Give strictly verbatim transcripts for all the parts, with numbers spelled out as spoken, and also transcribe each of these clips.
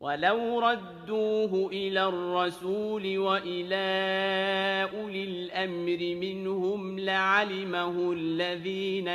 ولو ردوه إلى الرسول وإلى أولي الأمر منهم لعلمه الذين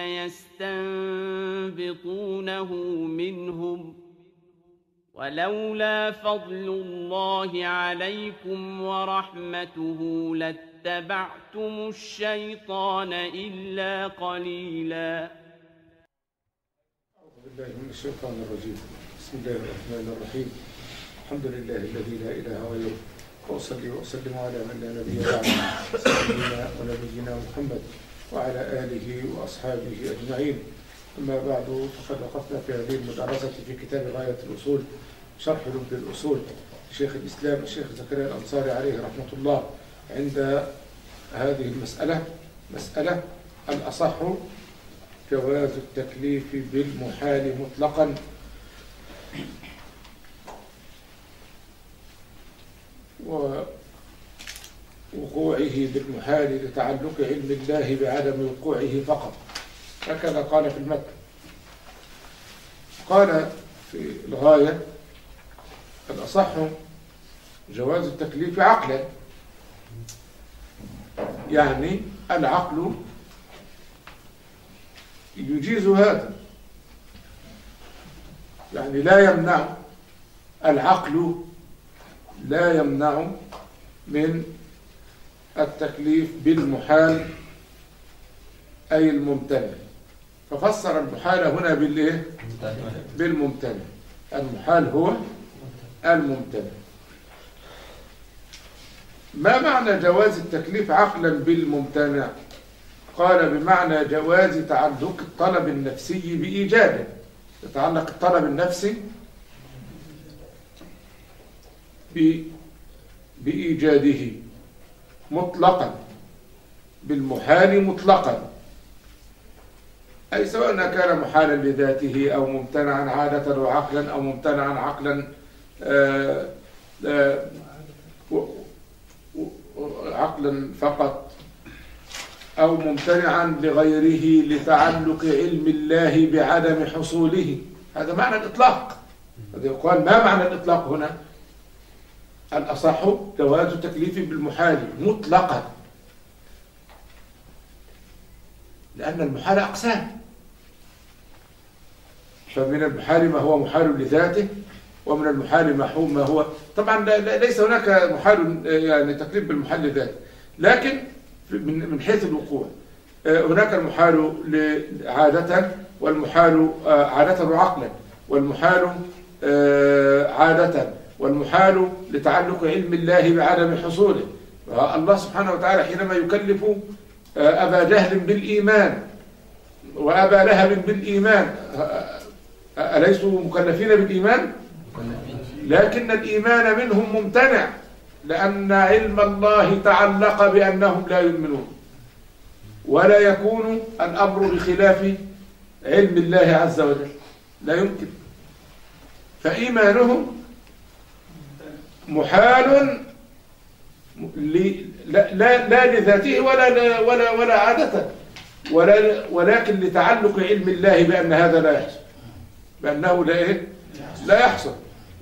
يستنبطونه منهم ولولا فضل الله عليكم ورحمته لاتبعتم الشيطان إلا قليلا. أعوذ بالله من الشيطان الرجيم. بسم الله الرحمن الرحيم. الحمد لله الذي لا إله غيره، وأصلي وأسلم على من لا نبي بعده سيدنا ونبينا محمد وعلى آله وأصحابه أجمعين. أما بعد، فقد وقفنا في هذه المدرسة في كتاب غاية الأصول شرح لب الأصول لشيخ الإسلام الشيخ زكريا الأنصاري عليه رحمة الله عند هذه المسألة، مسألة الأصح جواز التكليف بالمحال مطلقا ووقوعه بالمحال لتعلق علم الله بعدم وقوعه فقط، هكذا قال في المتن. قال في الغاية الأصح جواز التكليف عقلا، يعني العقل يجيز هذا، يعني لا يمنع، العقل لا يمنع من التكليف بالمحال أي الممتنع. ففسر المحال هنا بالإيه؟ بالممتنع. المحال هو الممتنع. ما معنى جواز التكليف عقلا بالممتنع؟ قال بمعنى جواز تعلق الطلب النفسي بإيجاده. يتعلق الطلب النفسي بإيجاده مطلقا، بالمحال مطلقا، أي سواء كان محالا لذاته أو ممتنعا عادة وعقلا أو ممتنعا عقلا آآ آآ عقلا فقط أو ممتنعا لغيره لتعلق علم الله بعدم حصوله. هذا معنى الإطلاق. هذا يقال ما معنى الإطلاق هنا؟ الأصح جواز التكليف بالمحال مطلقا، لأن المحال أقسام، فمن المحال ما هو محال لذاته، ومن المحال ما هو ما هو طبعا ليس هناك محال يعني تكليف بالمحال لذاته، لكن من حيث الوقوع هناك المحال عادة والمحال عادة وعقلا، والمحال عادة، والمحال لتعلق علم الله بعدم حصوله. الله سبحانه وتعالى حينما يكلف أبا جهل بالإيمان وأبا لهب بالإيمان، أليسوا مكلفين بالإيمان؟ لكن الإيمان منهم ممتنع، لأن علم الله تعلق بأنهم لا يؤمنون، ولا يكون الأمر بخلاف علم الله عز وجل، لا يمكن. فإيمانهم محال لا, لا, لا لذاته ولا, ولا, ولا عادة، ولا ولكن لتعلق علم الله بأن هذا لا يحصل، بأنه لا, إيه؟ لا يحصل.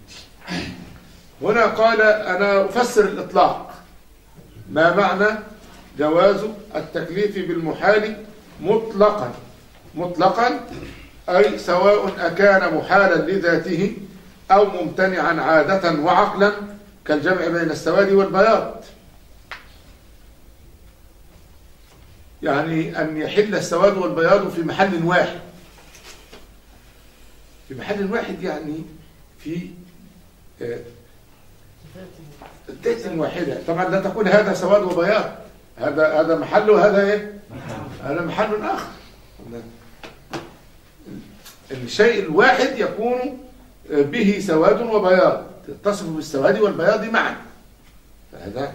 هنا قال أنا أفسر الإطلاق. ما معنى جواز التكليف بالمحال مطلقا؟ مطلقا أي سواء أكان محالا لذاته أو ممتنعا عادة وعقلا، كالجمع بين السواد والبياض، يعني أن يحل السواد والبياض في محل واحد، في محل واحد يعني في ذات واحدة. طبعا لا تقول هذا سواد وبياض، هذا هذا محل وهذا ايه؟ هذا محل آخر. الشيء الواحد يكون به سواد وبياض، يتصف بالسواد والبياض معا. هذا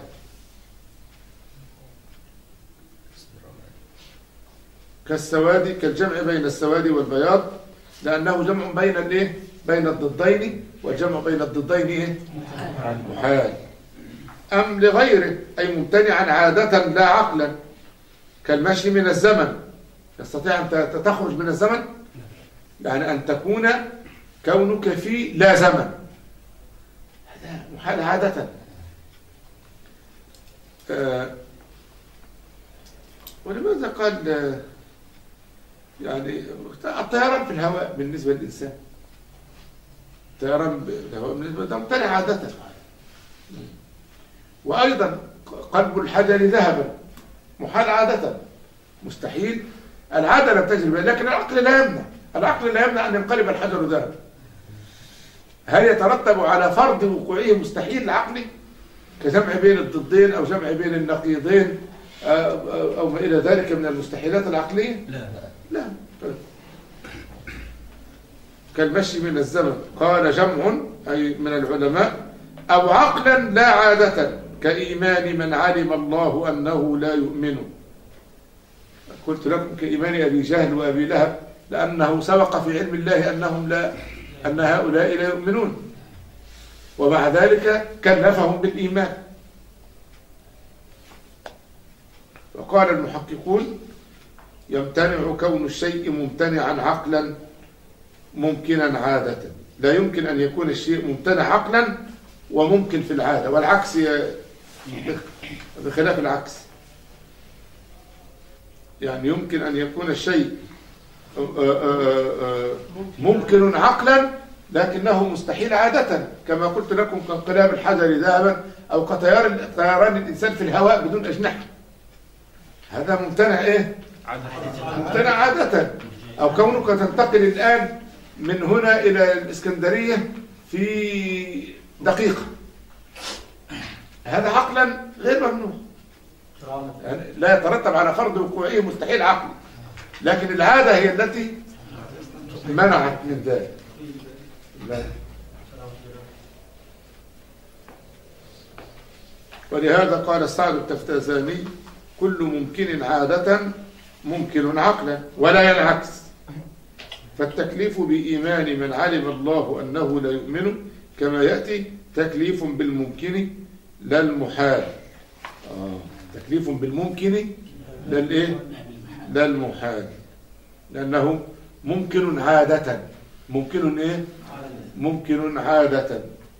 كالسواد، كالجمع بين السواد والبياض، لأنه جمع بين الايه؟ بين الضدين، والجمع بين الضدين ايه؟ محال. أم لغيره أي ممتنعا عادة لا عقلا، كالمشي من الزمن. تستطيع أن تخرج من الزمن، يعني أن تكون كونك في لا زمن، محال عادة. آه ولماذا قال آه يعني الطيران في الهواء بالنسبة للإنسان، الطيران في الهواء بالنسبة ده ممتنع عادة. وأيضا قلب الحجر ذهبا محال عادة، مستحيل، العادة لم تجري بها، لكن العقل لا يمنع، العقل لا يمنع أن ينقلب الحجر ذهبا. هل يترتب على فرض وقوعه مستحيل العقلي كجمع بين الضدين أو جمع بين النقيضين أو ما إلى ذلك من المستحيلات العقلية؟ لا لا. كالمشي من الزمن قال جمع أي من العلماء، أو عقلا لا عادة كإيمان من علم الله أنه لا يؤمن. قلت لكم كإيمان أبي جهل وأبي لهب، لأنه سبق في علم الله أنهم لا أن هؤلاء لا يؤمنون، ومع ذلك كلفهم بالإيمان. وقال المحققون يمتنع كون الشيء ممتنعا عقلا ممكنا عادة، لا يمكن أن يكون الشيء ممتنع عقلا وممكن في العادة، والعكس بخلاف العكس. يعني يمكن أن يكون الشيء ممكن عقلا لكنه مستحيل عادة، كما قلت لكم كانقلاب الحجر ذهبا أو كطيران الإنسان في الهواء بدون أجنحة، هذا ممتنع إيه؟ ممتنع عادة. أو كونك تنتقل الآن من هنا إلى الإسكندرية في دقيقة، هذا عقلا غير ممنوع، يعني لا يترتب على فرض وقوعه مستحيل عقلي، لكن العادة هي التي منعت من ذلك. لا. ولهذا قال السعد التفتازاني كل ممكن عادة ممكن عقلا ولا ينعكس، فالتكليف بإيمان من علم الله أنه لا يؤمن كما يأتي تكليف بالممكن لا المحال. آه. تكليف بالممكن لا الايه لا المحال، لأنه ممكن عادة، ممكن ايه ممكن عادة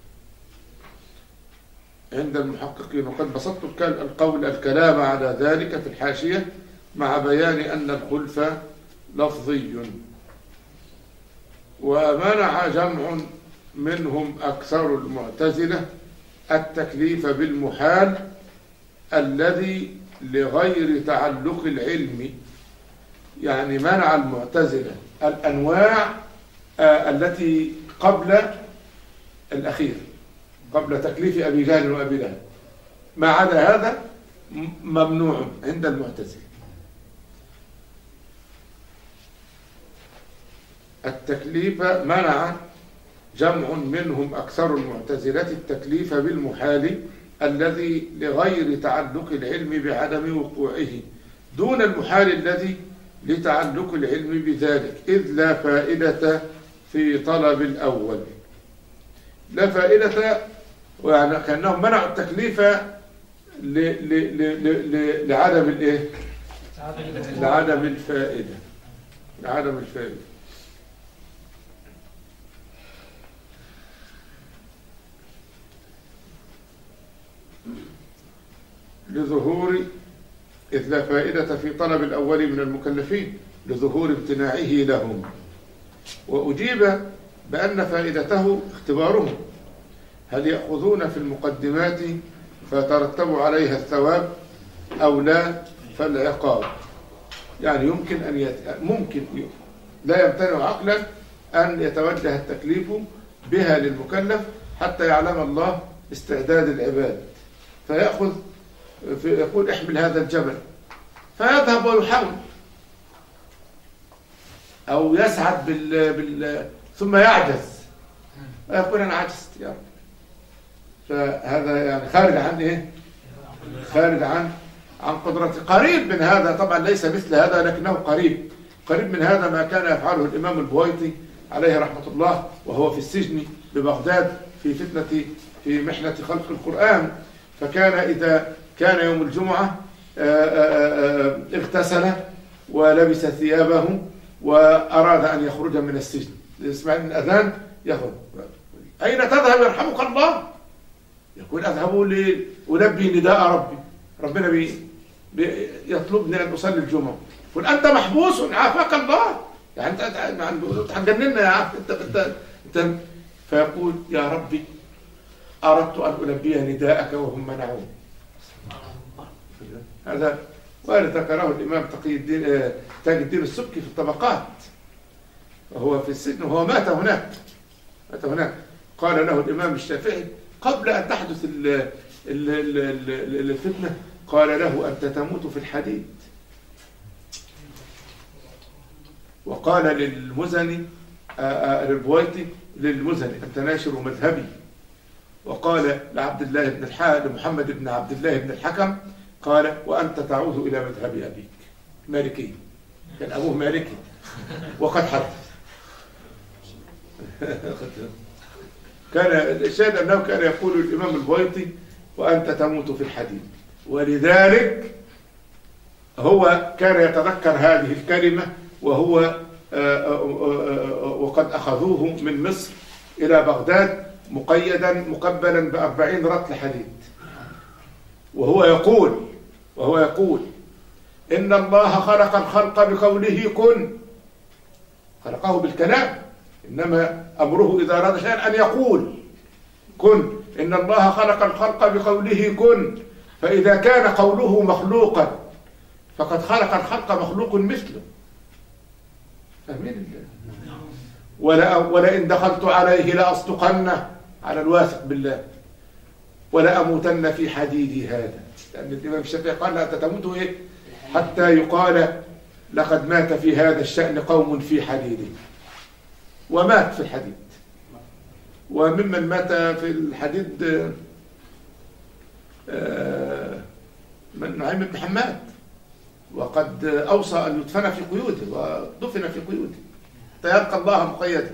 عند المحققين. وقد بسطت القول الكلام على ذلك في الحاشية مع بيان أن الخلف لفظي. ومنع جمع منهم أكثر المعتزلة التكليف بالمحال الذي لغير تعلق العلم، يعني منع المعتزلة الأنواع التي قبل الأخير، قبل تكليف أبي جهل وأبي لهب، ما عدا هذا ممنوع عند المعتزلة. التكليف منع جمع منهم أكثر المعتزلة التكليف بالمحال الذي لغير تعلق العلم بعدم وقوعه دون المحال الذي لتعلق العلم بذلك، إذ لا فائدة في طلب الأول. لا فائدة، يعني كأنهم منعوا التكليف ل... ل... ل... ل... لعدم الإيه؟ لعدم الفائدة، لعدم الفائدة. لظهور إذ لا فائدة في طلب الأول من المكلفين لظهور امتناعه لهم. وأجيب بأن فائدته اختبارهم، هل يأخذون في المقدمات فترتب عليها الثواب أو لا فالعقاب. يعني يمكن أن يت... ممكن لا يمتنع عقلا أن يتوجه التكليف بها للمكلف حتى يعلم الله استعداد العباد، فيأخذ يقول احمل هذا الجبل فيذهب ويحاول، أو يسعد بال... بال... ثم يعجز ويقول أنا عجزت يا رب. فهذا يعني خارج عن إيه؟ خارج عن عن قدرته. قريب من هذا طبعا، ليس مثل هذا لكنه قريب قريب من هذا ما كان يفعله الإمام البويطي عليه رحمة الله وهو في السجن ببغداد في فتنة في محنة خلق القرآن. فكان إذا كان يوم الجمعة اغتسل ولبس ثيابه وأراد أن يخرج من السجن، يسمع الأذان يخرج، أين تذهب يرحمك الله؟ يقول اذهبوا لألبي نداء ربي، ربنا بي بي يطلبني ان اصلي الجمعه، يقول انت محبوس عافاك الله، يعني انت انت هتجننا يا عم انت انت انت فيقول يا ربي اردت ان البي نداءك وهم منعوني. هذا وارد ذكره الامام تقي الدين تاج الدين السبكي في الطبقات، وهو في السجن وهو مات هناك مات هناك قال له الامام الشافعي قبل ان تحدث الفتنه، قال له انت تموت في الحديد. وقال للمزني للبويطي للمزني انت ناشر مذهبي. وقال لعبد الله بن الحارث لمحمد بن عبد الله بن الحكم قال وانت تعود الى مذهب ابيك مالكي، كان ابوه مالكي وقد حدث. كان الشاهد انه كان يقول الامام البويطي وانت تموت في الحديد، ولذلك هو كان يتذكر هذه الكلمه وهو وقد اخذوه من مصر الى بغداد مقيدا مقبلا بأربعين رطل حديد، وهو يقول وهو يقول إن الله خلق الخلق بقوله كن، خلقه بالكلام، إنما أمره إذا أراد شيئا أن يقول كن. إن الله خلق الخلق بقوله كن، فإذا كان قوله مخلوقا فقد خلق الخلق مخلوق مثله. فاهمين؟ ولا ولئن دخلت عليه لأصدقنه على الواثق بالله ولا أموتن في حديدي هذا، لأن الإمام الشافعي قال لا تموت إيه حتى يقال لقد مات في هذا الشأن قوم في حديده، ومات في الحديد. وممن مات في الحديد من نعيم بن حماد، وقد أوصى أن يدفن في قيوده ودفن في قيوده حتى يلقى الله مقيدا.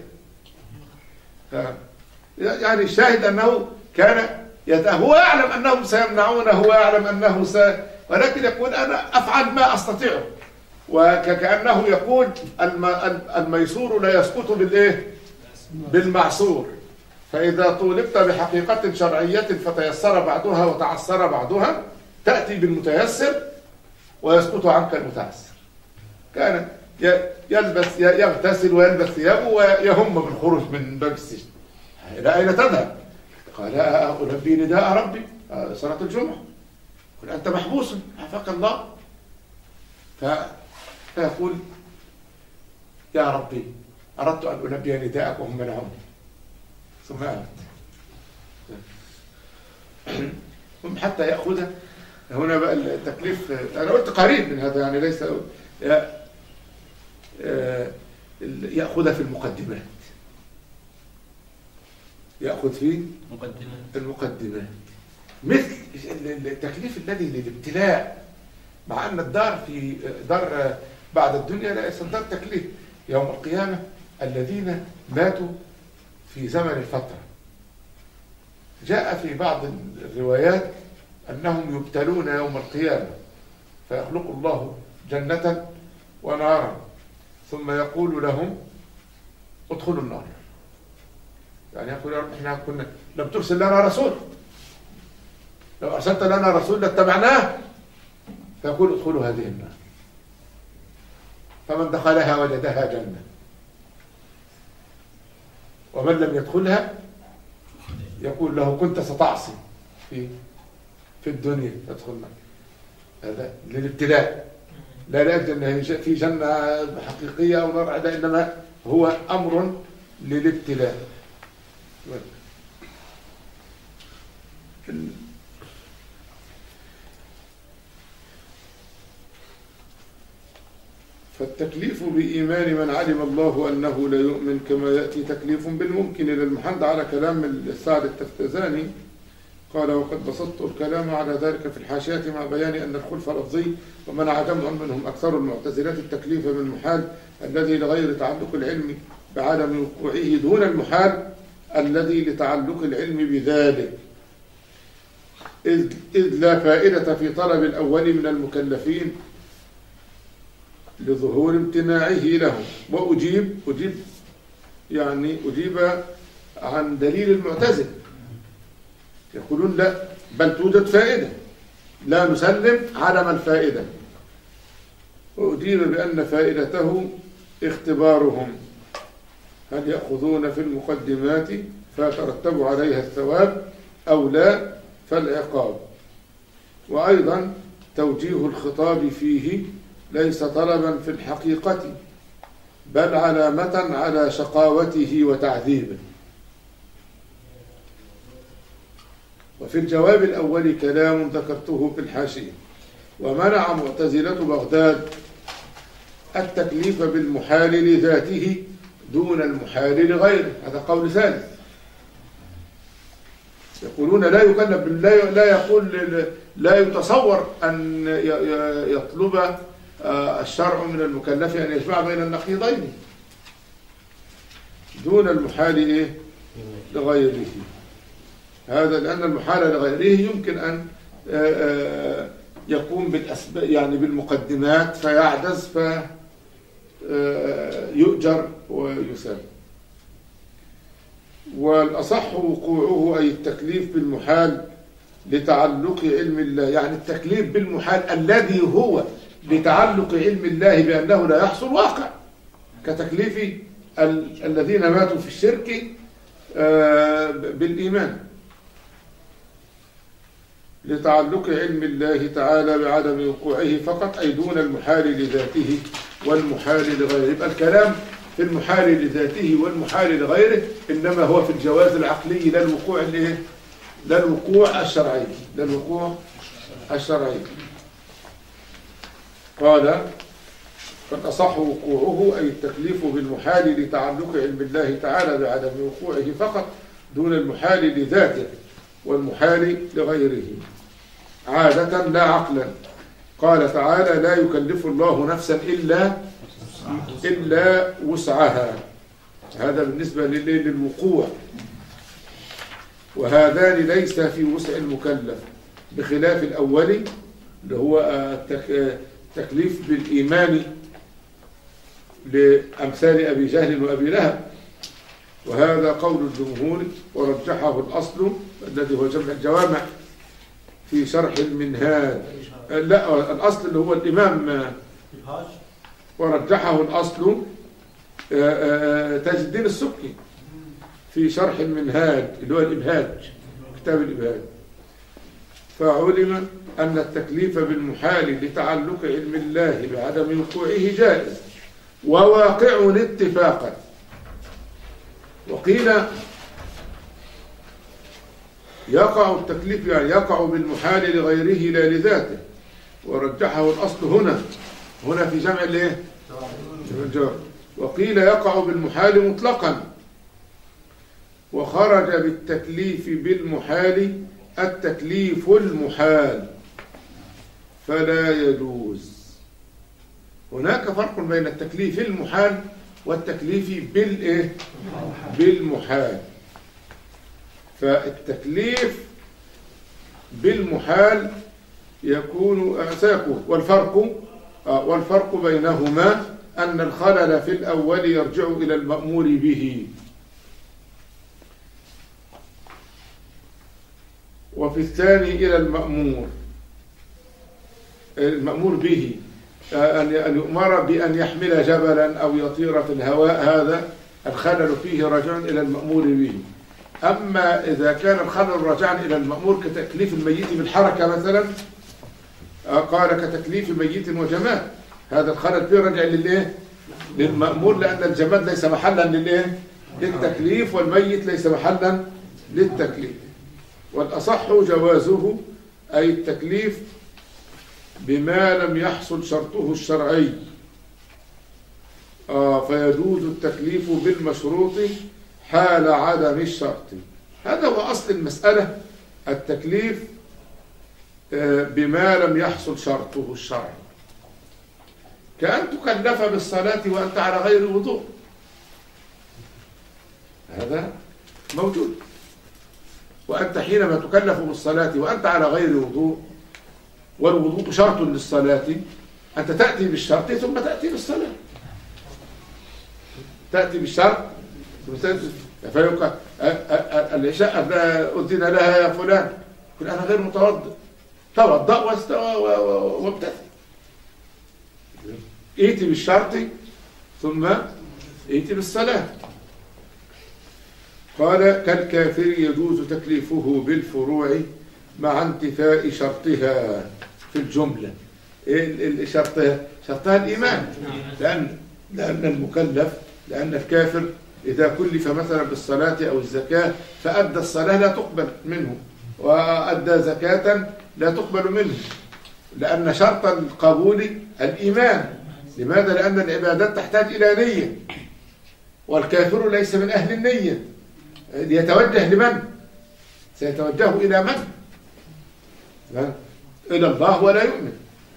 يعني الشاهد أنه كان هو يعلم أنهم سيمنعونه، هو يعلم أنه س... ولكن يقول أنا أفعل ما أستطيعه، وكأنه يقول الم... الميسور لا يسقط بالإيه؟ بالمعسور. فإذا طولبت بحقيقة شرعية فتيسر بعضها وتعسر بعضها تأتي بالمتيسر ويسقط عنك المتعسر. كان يلبس يغتسل ويلبس ثيابه ويهم بالخروج من باب السجن. إلى أين تذهب؟ قال ألبي نداء ربي صلاة الجمعة. قل أنت محبوس عافاك الله. فيقول يا ربي أردت أن ألبي نداءك وهم منعوني، ثم أمت. ثم حتى يأخذ هنا بقى التكليف. أنا قلت قريب من هذا، يعني ليس يأخذ في المقدمات، يأخذ في المقدمات مثل التكليف الذي للابتلاء، مع أن الدار في دار بعد الدنيا ليس دار تكليف. يوم القيامة الذين ماتوا في زمن الفترة جاء في بعض الروايات أنهم يبتلون يوم القيامة فيخلق الله جنة ونارا ثم يقول لهم ادخلوا النار. يعني يقول يا رب احنا كنا لم ترسل لنا رسول، لو أرسلت لنا رسول لاتبعناه. فيقول ادخلوا هذه النار، فمن دخلها وجدها جنة، ومن لم يدخلها يقول له كنت ستعصي في في الدنيا فادخلنا. هذا للابتلاء، لا لأجل أنه في جنة حقيقية أو نار، إنما هو أمر للابتلاء. فالتكليف بإيمان من علم الله أنه لا يؤمن، كما يأتي تكليف بالممكن إلى المحد على كلام السعد التفتزاني. قال وقد بسطت الكلام على ذلك في الحاشية مع بيان أن الخلف لفظي، ومنع جمع منهم أكثر المعتزلة التكليف بالمحال الذي لغير تعلق العلم بعدم وقوعه دون المحال الذي لتعلق العلم بذلك، إذ لا فائدة في طلب الأول من المكلفين لظهور امتناعه لهم. وأجيب أجيب يعني أجيب عن دليل المعتزلة يقولون لا، بل توجد فائدة، لا نسلم عدم الفائدة. وأجيب بأن فائدته اختبارهم، هل يأخذون في المقدمات فيترتب عليها الثواب أو لا فالعقاب. وأيضا توجيه الخطاب فيه ليس طلبا في الحقيقة، بل علامة على شقاوته وتعذيبه. وفي الجواب الأول كلام ذكرته في الحاشية. ومنع معتزلة بغداد التكليف بالمحال لذاته دون المحال لغيره، هذا قول ثالث. يقولون لا يكلف، لا لا يقول لا يتصور أن يطلب الشرع من المكلف أن يجمع بين النقيضين دون المحال إيه؟ لغيره. هذا لأن المحال لغيره يمكن أن يقوم بالأسباب، يعني بالمقدمات فيعجز فيؤجر ويسلم. والأصح وقوعه أي التكليف بالمحال لتعلق علم الله، يعني التكليف بالمحال الذي هو لتعلق علم الله بأنه لا يحصل واقع، كتكليف ال الذين ماتوا في الشرك بالإيمان، لتعلق علم الله تعالى بعدم وقوعه فقط، أي دون المحال لذاته والمحال لغيره. يبقى الكلام في المحال لذاته والمحال لغيره إنما هو في الجواز العقلي، لا الوقوع لا الوقوع الشرعي لا الوقوع الشرعي. قال فالأصح وقوعه أي التكليف بالمحال لتعلق علم الله تعالى بعدم وقوعه فقط دون المحال لذاته والمحال لغيره عادة لا عقلا. قال تعالى لا يكلف الله نفسا إلا إلا وسعها، هذا بالنسبة للوقوع، وهذان ليس في وسع المكلف، بخلاف الأول اللي هو التكليف بالإيمان لأمثال أبي جهل وأبي لهب، وهذا قول الجمهور ورجحه الأصل الذي هو جمع الجوامع في شرح المنهاج. لا، الأصل اللي هو الإمام، ورجحه الأصل تاج الدين السبكي في شرح المنهاج اللي هو الإبهاج، كتاب الإبهاج. فعلم أن التكليف بالمحال لتعلق علم الله بعدم وقوعه جائز وواقع اتفاقا. وقيل يقع التكليف يعني يقع بالمحال لغيره لا لذاته، ورجحه الأصل هنا هنا في جمع الايه؟ وقيل يقع بالمحال مطلقا، وخرج بالتكليف بالمحال التكليف المحال فلا يجوز. هناك فرق بين التكليف المحال والتكليف بالايه؟ بالمحال. فالتكليف بالمحال يكون سيكون والفرق والفرق بينهما أن الخلل في الأول يرجع إلى المأمور به، وفي الثاني إلى المأمور المأمور به، أن يؤمر بأن يحمل جبلا أو يطير في الهواء، هذا الخلل فيه راجع إلى المأمور به. أما إذا كان الخلل راجعا إلى المأمور كتكليف الميت بالحركة مثلا، قال كتكليف ميت وجماد، هذا الخلل فيه راجع للإيه؟ للمأمور، لأن الجماد ليس محلا للإيه؟ للتكليف، والميت ليس محلا للتكليف. والأصح جوازه أي التكليف بما لم يحصل شرطه الشرعي، آه فيجوز التكليف بالمشروط حال عدم الشرط. هذا هو أصل المسألة، التكليف آه بما لم يحصل شرطه الشرعي، كأن تكلف بالصلاة وأنت على غير وضوء، هذا موجود. وأنت حينما تكلف بالصلاة وأنت على غير وضوء، والوضوء شرط للصلاة، أنت تأتي بالشرط ثم تأتي بالصلاة، تأتي بالشرط فيقال العشاء أذن لها يا فلان، يقول أنا غير متوضئ، توضأ واستوى وابتدأ. ائتي بالشرط ثم ائتي بالصلاة. قال كالكافر يجوز تكليفه بالفروع مع انتفاء شرطها في الجملة. ايه شرطها؟ شرطها الإيمان، لأن لأن المكلف لأن الكافر إذا كلف مثلا بالصلاة أو الزكاة فأدى الصلاة لا تقبل منه، وأدى زكاة لا تقبل منه، لأن شرط القبول الإيمان. لماذا؟ لأن العبادات تحتاج إلى نية، والكافر ليس من أهل النية، يتوجه لمن؟ سيتوجه إلى من؟ إلى الله ولا يؤمن.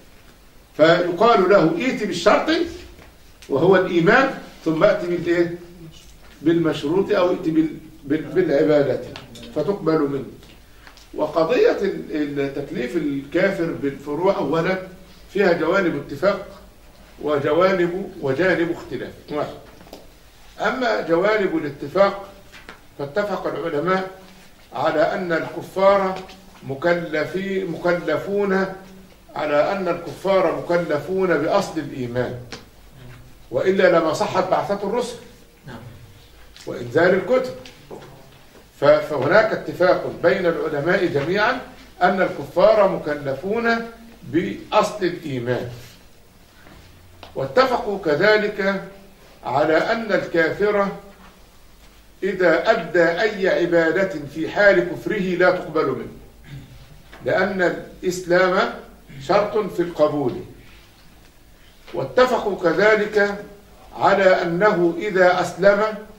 فيقال له ائت بالشرط وهو الإيمان، ثم أتي بالإيه؟ بالمشروط، أو ائت بالعبادة فتقبل منه. وقضية تكليف الكافر بالفروع أولا فيها جوانب اتفاق وجوانب وجانب اختلاف. واحد. أما جوانب الاتفاق فاتفق العلماء على أن الكفار مكلفين مكلفون على أن الكفار مكلفون بأصل الإيمان، وإلا لما صحت بعثة الرسل وإنزال الكتب. فهناك اتفاق بين العلماء جميعا أن الكفار مكلفون بأصل الإيمان، واتفقوا كذلك على أن الكافر إذا أدى أي عبادة في حال كفره لا تقبل منه، لأن الإسلام شرط في القبول. واتفقوا كذلك على أنه إذا أسلم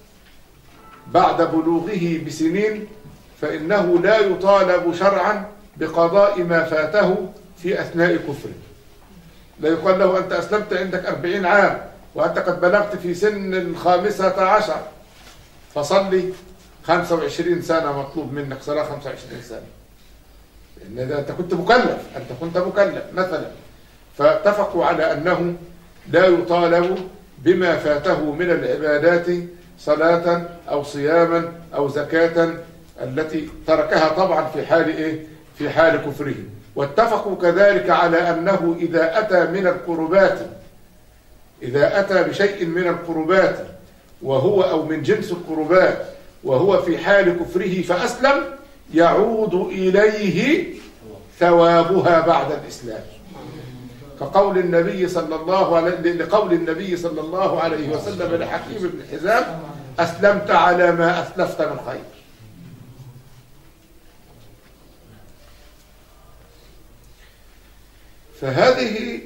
بعد بلوغه بسنين فإنه لا يطالب شرعا بقضاء ما فاته في أثناء كفره. لا يقال له أنت أسلمت عندك أربعين عام وأنت قد بلغت في سن الخامسة عشر فصلي خمسة وعشرين سنة، مطلوب منك صلاة خمسة وعشرين سنة، لأن أنت كنت مكلف، أنت كنت مكلف مثلا. فاتفقوا على أنه لا يطالب بما فاته من العبادات صلاة أو صياما أو زكاة التي تركها طبعا في حال إيه؟ في حال كفره. واتفقوا كذلك على أنه إذا أتى من القربات إذا أتى بشيء من القربات وهو أو من جنس القربات وهو في حال كفره فأسلم يعود إليه ثوابها بعد الإسلام، كقول النبي صلى الله عليه لقول النبي صلى الله عليه وسلم لحكيم بن حزام أسلمت على ما أسلفت من خير. فهذه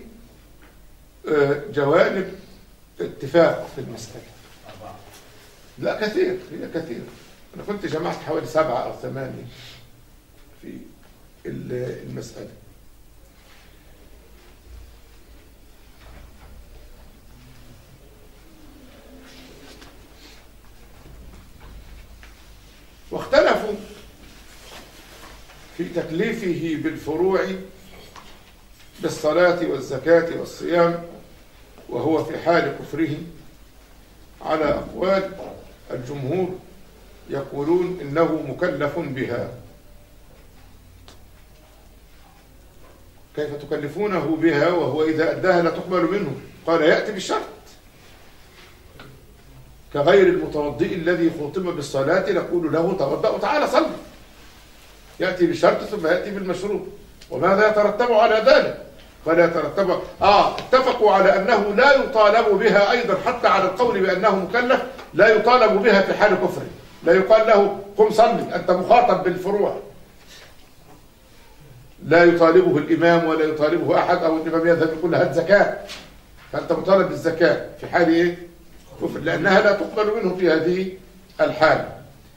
جوانب اتفاق في المسألة. لا كثير، هي كثير. أنا كنت جمعت حوالي سبعة أو ثمانية في المسألة. واختلفوا في تكليفه بالفروع بالصلاة والزكاة والصيام وهو في حال كفره على أقوال. الجمهور يقولون إنه مكلف بها. كيف تكلفونه بها وهو إذا أداها لا تقبل منه؟ قال يأتي بالشرط، كغير المتوضئ الذي خطب بالصلاة نقول له توضأ وتعالى صلي. يأتي بالشرط ثم يأتي بالمشروط. وماذا يترتب على ذلك؟ قال يترتب آه اتفقوا على أنه لا يطالب بها أيضا، حتى على القول بأنه مكلف لا يطالب بها في حال كفره. لا يقال له قم صلي، أنت مخاطب بالفروع. لا يطالبه الإمام ولا يطالبه أحد، أو الإمام يذهب يقول هات زكاة فأنت مطالب بالزكاة في حال إيه؟ كفر، لأنها لا تقبل منه في هذه الحال.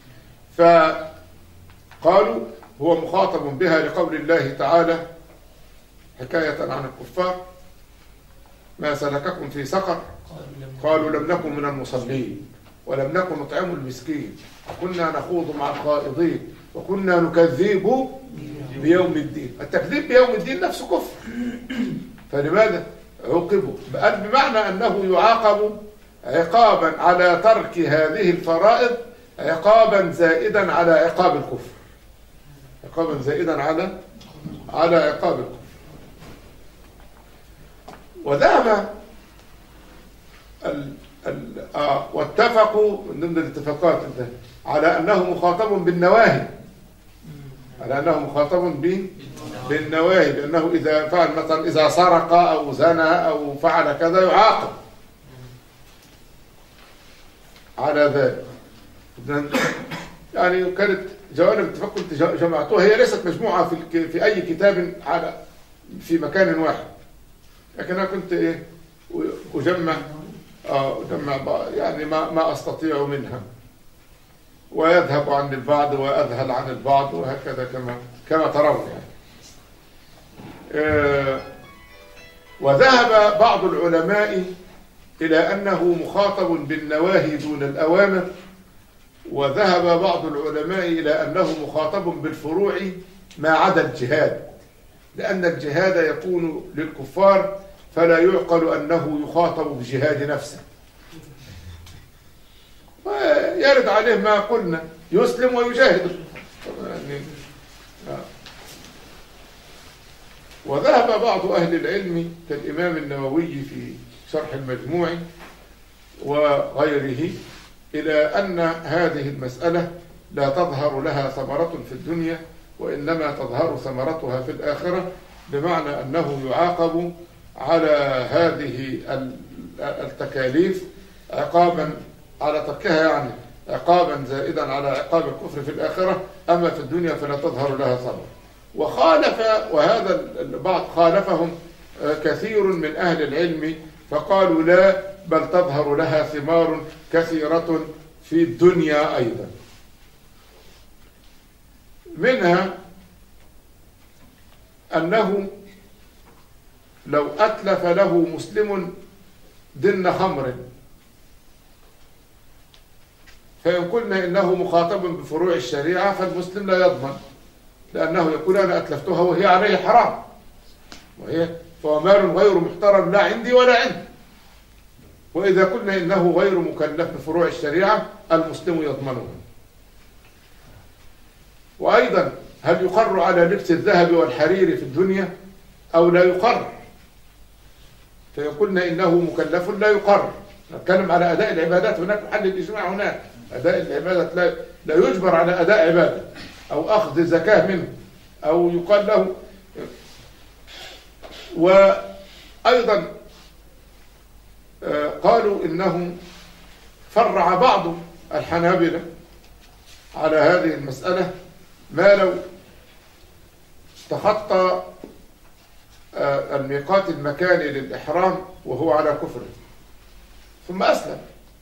فقالوا هو مخاطب بها لقول الله تعالى حكاية عن الكفار ما سلككم في سقر قالوا لم نكن من المصلين ولم نكن نطعم المسكين وكنا نخوض مع الخائضين وكنا نكذب بيوم الدين. التكذيب بيوم الدين نفسه كفر، فلماذا عوقبوا؟ بمعنى أنه يعاقب عقابا على ترك هذه الفرائض عقابا زائدا على عقاب الكفر، عقابا زائدا على على عقاب الكفر. وذهب ال ال آه واتفقوا من ضمن الاتفاقات على أنه مخاطب بالنواهي، على أنه مخاطب بالنواهي، بأنه إذا فعل مثلا إذا سرق أو زنى أو فعل كذا يعاقب على ذلك. يعني كانت جوانب الاتفاق كنت جمعتها، هي ليست مجموعة في في أي كتاب على في مكان واحد، لكن أنا كنت إيه أجمع آه أجمع يعني ما ما أستطيع منها، ويذهب عن البعض وأذهل عن البعض، وهكذا كما كما ترون يعني. آه وذهب بعض العلماء إلى أنه مخاطب بالنواهي دون الأوامر، وذهب بعض العلماء إلى أنه مخاطب بالفروع ما عدا الجهاد، لأن الجهاد يكون للكفار فلا يعقل أنه يخاطب بجهاد نفسه، ويرد عليه ما قلنا يسلم ويجاهد. وذهب بعض أهل العلم كالإمام النووي في شرح المجموع وغيره إلى أن هذه المسألة لا تظهر لها ثمرة في الدنيا، وإنما تظهر ثمرتها في الآخرة، بمعنى أنه يعاقب على هذه التكاليف عقابا على تركها، يعني عقابا زائدا على عقاب الكفر في الآخرة، أما في الدنيا فلا تظهر لها ثمرة. وخالف، وهذا البعض خالفهم كثير من أهل العلم، فقالوا لا، بل تظهر لها ثمار كثيرة في الدنيا أيضا. منها أنه لو أتلف له مسلم دن خمر، فإن قلنا إنه مخاطب بفروع الشريعة فالمسلم لا يضمن، لأنه يقول أنا أتلفتها وهي عليه حرام، وهي فهو مال غير محترم لا عندي ولا عندي. وإذا قلنا إنه غير مكلف بفروع الشريعة المسلم يضمنه. وأيضا هل يقر على لبس الذهب والحرير في الدنيا أو لا يقر؟ فيقولنا إنه مكلف لا يقر. نتكلم على أداء العبادات، هناك محل الإجماع، هناك أداء العبادات لا, لا يجبر على أداء عبادة أو أخذ زكاة منه أو يقال له. وأيضا قالوا إنه فرع بعض الحنابلة على هذه المسألة، ما لو تخطى الميقات المكاني للإحرام وهو على كفره ثم أسلم،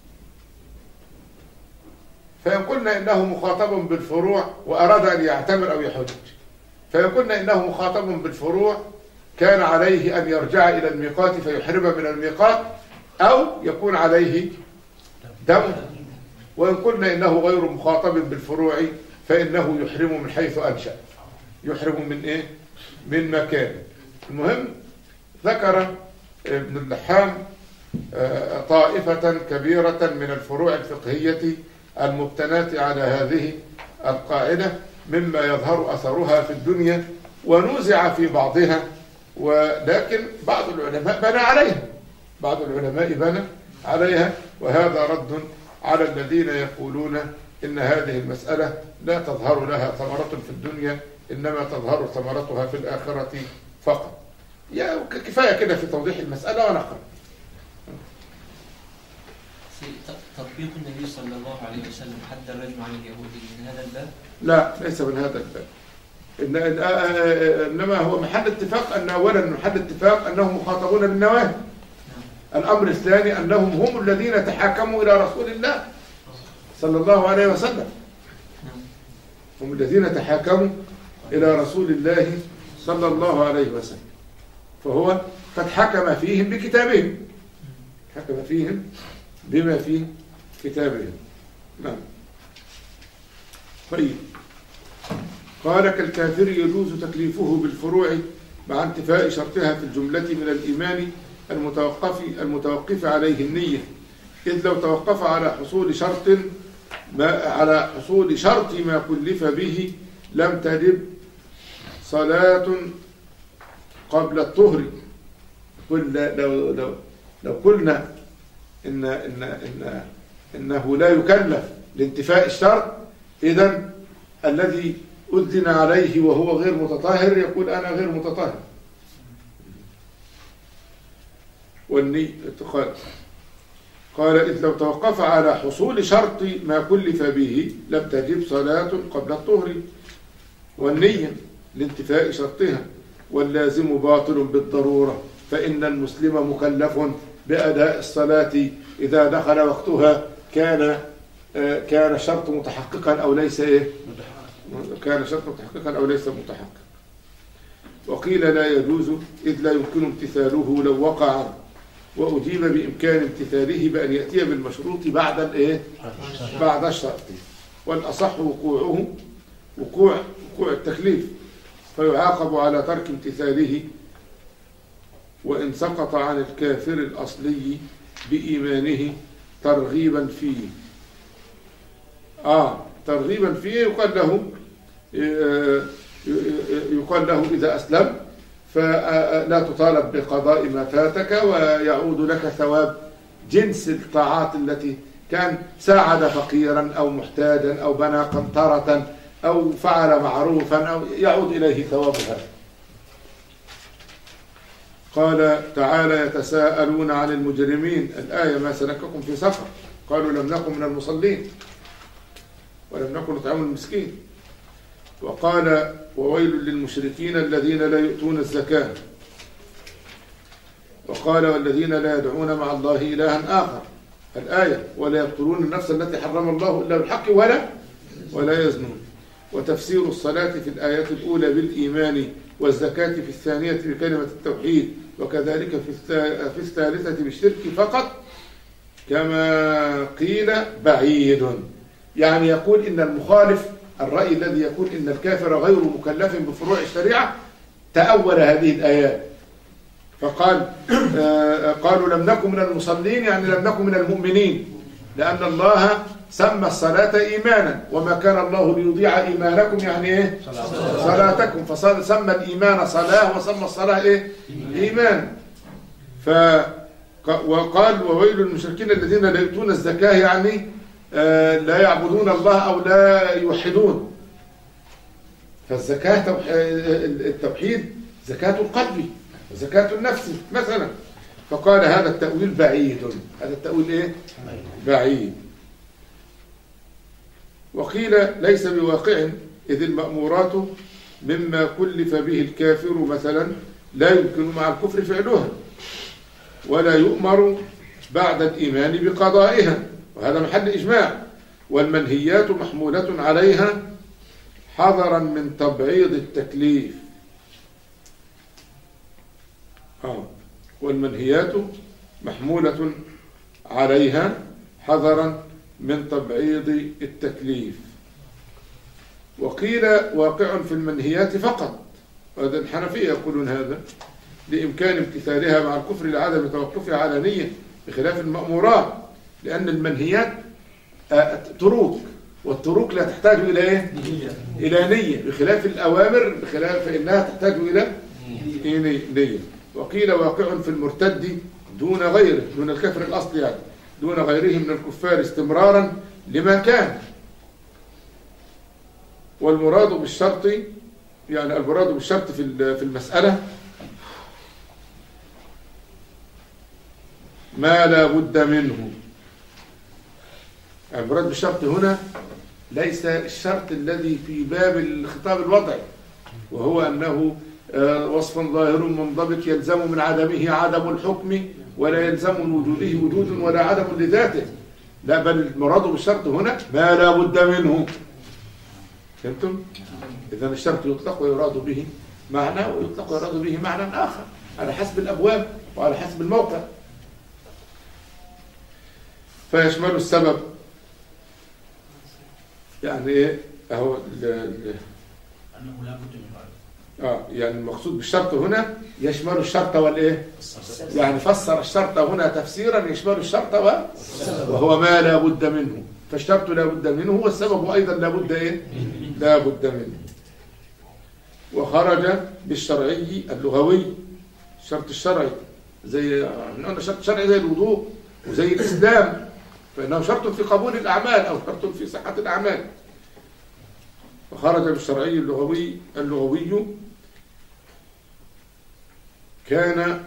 فإن قلنا إنه مخاطب بالفروع وأراد أن يعتمر أو يحج، فإن قلنا إنه مخاطب بالفروع كان عليه أن يرجع إلى الميقات فيحرم من الميقات، أو يكون عليه دم. وإن قلنا إنه غير مخاطب بالفروع فإنه يحرم من حيث أنشأ، يحرم من إيه؟ من مكان. المهم ذكر ابن اللحام طائفة كبيرة من الفروع الفقهية المبتنات على هذه القاعدة مما يظهر أثرها في الدنيا ونوزع في بعضها، ولكن بعض العلماء بنى عليها، بعض العلماء بنى عليها، وهذا رد على الذين يقولون إن هذه المسألة لا تظهر لها ثمرة في الدنيا، إنما تظهر ثمرتها في الآخرة فقط. يا كفاية كده في توضيح المسألة ونقرأ. تطبيق النبي صلى الله عليه وسلم حد الرجم عن اليهودي من هذا الباب؟ لا، ليس من هذا الباب. إن إنما هو محل اتفاق أن أولا محل اتفاق أنهم مخاطبون بالنواهي. الأمر الثاني أنهم هم الذين تحاكموا إلى رسول الله صلى الله عليه وسلم، هم الذين تحاكموا إلى رسول الله صلى الله عليه وسلم، فهو قد حكم فيهم بكتابهم، حكم فيهم بما في كتابهم. نعم. طيب، قال كالكافر يجوز تكليفه بالفروع مع انتفاء شرطها في الجملة من الإيمان المتوقف المتوقف عليه النية، إذ لو توقف على حصول شرط ما على حصول شرط ما كلف به لم تجب صلاة قبل الطهر. لو لو لو قلنا إن إن إن إنه لا يكلف لانتفاء الشرط، إذن الذي أذن عليه وهو غير متطهر يقول أنا غير متطهر. والنية قال قال إذ لو توقف على حصول شرط ما كلف به لم تجب صلاة قبل الطهر، والنية لانتفاء شرطها، واللازم باطل بالضرورة، فإن المسلم مكلف بأداء الصلاة إذا دخل وقتها كان كان شرط متحققا أو ليس إيه؟ كان شرط متحققا أو ليس متحقق. وقيل لا يجوز إذ لا يمكن امتثاله لو وقع، وأجيب بإمكان امتثاله بأن يأتي بالمشروط بعد الإيه؟ بعد الشرط، والأصح وقوعه وقوع وقوع التكليف، فيعاقب على ترك امتثاله وإن سقط عن الكافر الأصلي بإيمانه ترغيبا فيه. آه ترغيبا فيه يقال له يقال له إذا أسلم فلا تطالب بقضاء ما فاتك، ويعود لك ثواب جنس الطاعات التي كان ساعد فقيرا أو محتاجا أو بنى قنطرة أو فعل معروفا أو يعود إليه ثوابها. قال تعالى يتساءلون عن المجرمين، الآية ما سلككم في سقر؟ قالوا لم نكن من المصلين ولم نكن نطعم المسكين. وقال وويل للمشركين الذين لا يؤتون الزكاة. وقال والذين لا يدعون مع الله إلها آخر، الآية ولا يقتلون النفس التي حرم الله إلا بالحق ولا ولا يزنون. وتفسير الصلاة في الآية الأولى بالإيمان، والزكاة في الثانية بكلمة التوحيد، وكذلك في الثالثة بالشرك فقط كما قيل بعيد. يعني يقول إن المخالف الرأي الذي يقول إن الكافر غير مكلف بفروع الشريعة تأول هذه الآيات فقال آه قالوا لم نكن من المصلين، يعني لم نكن من المؤمنين، لأن الله سمى الصلاة إيمانا، وما كان الله ليضيع إيمانكم يعني إيه؟ صلاتكم، فسمى الإيمان صلاة وسمى الصلاة إيه؟ إيمان. ف وقال وويل للمشركين الذين لا يؤتون الزكاة، يعني آه لا يعبدون الله أو لا يوحدون. فالزكاة التوحيد زكاة القلب وزكاة النفس مثلا. فقال هذا التأويل بعيد، هذا التأويل إيه؟ بعيد. وقيل ليس بواقع، إذ المأمورات مما كلف به الكافر مثلا لا يمكن مع الكفر فعلها، ولا يؤمر بعد الإيمان بقضائها، وهذا محل إجماع. والمنهيات محمولة عليها حذرا من تبعيض التكليف. آه. والمنهيات محمولة عليها حذرا من تبعيض التكليف. وقيل واقع في المنهيات فقط، هذا الحنفية يقولون هذا لإمكان امتثالها مع الكفر لعدم توقفها على نية بخلاف المأمورات، لأن المنهيات تروك، والتروك لا تحتاج إلى إيه؟ إلى نية، بخلاف الأوامر بخلاف فإنها تحتاج إلى نية. وقيل واقع في المرتد دون غيره، دون الكفر الأصل يعني، دون غيره من الكفار استمرارا لما كان. والمراد بالشرط، يعني المراد بالشرط في في المسألة ما لا بد منه. المراد بالشرط هنا ليس الشرط الذي في باب الخطاب الوضعي، وهو أنه وصف ظاهر منضبط يلزم من عدمه عدم الحكم، ولا يلزم من وجوده وجود ولا عدم لذاته. لا، بل المراد بالشرط هنا ما لا بد منه. فهمتم؟ إذا الشرط يطلق ويراد به معنى، ويطلق ويراد به معنى آخر على حسب الأبواب وعلى حسب الموقع. فيشمل السبب، يعني ايه اهو انه لا بد من اه يعني المقصود بالشرط هنا يشمل الشرط والايه، يعني فسر الشرط هنا تفسيرا يشمل الشرط وهو ما لا بد منه. فالشرط لا بد منه، والسبب أيضا لا بد إيه؟ لا بد منه. وخرج بالشرعي اللغوي، الشرط الشرعي زي الشرط الشرعي زي الوضوء وزي الإسلام، فإنه شرط في قبول الأعمال أو شرط في صحة الأعمال. وخرج بالشرعي اللغوي اللغوي كان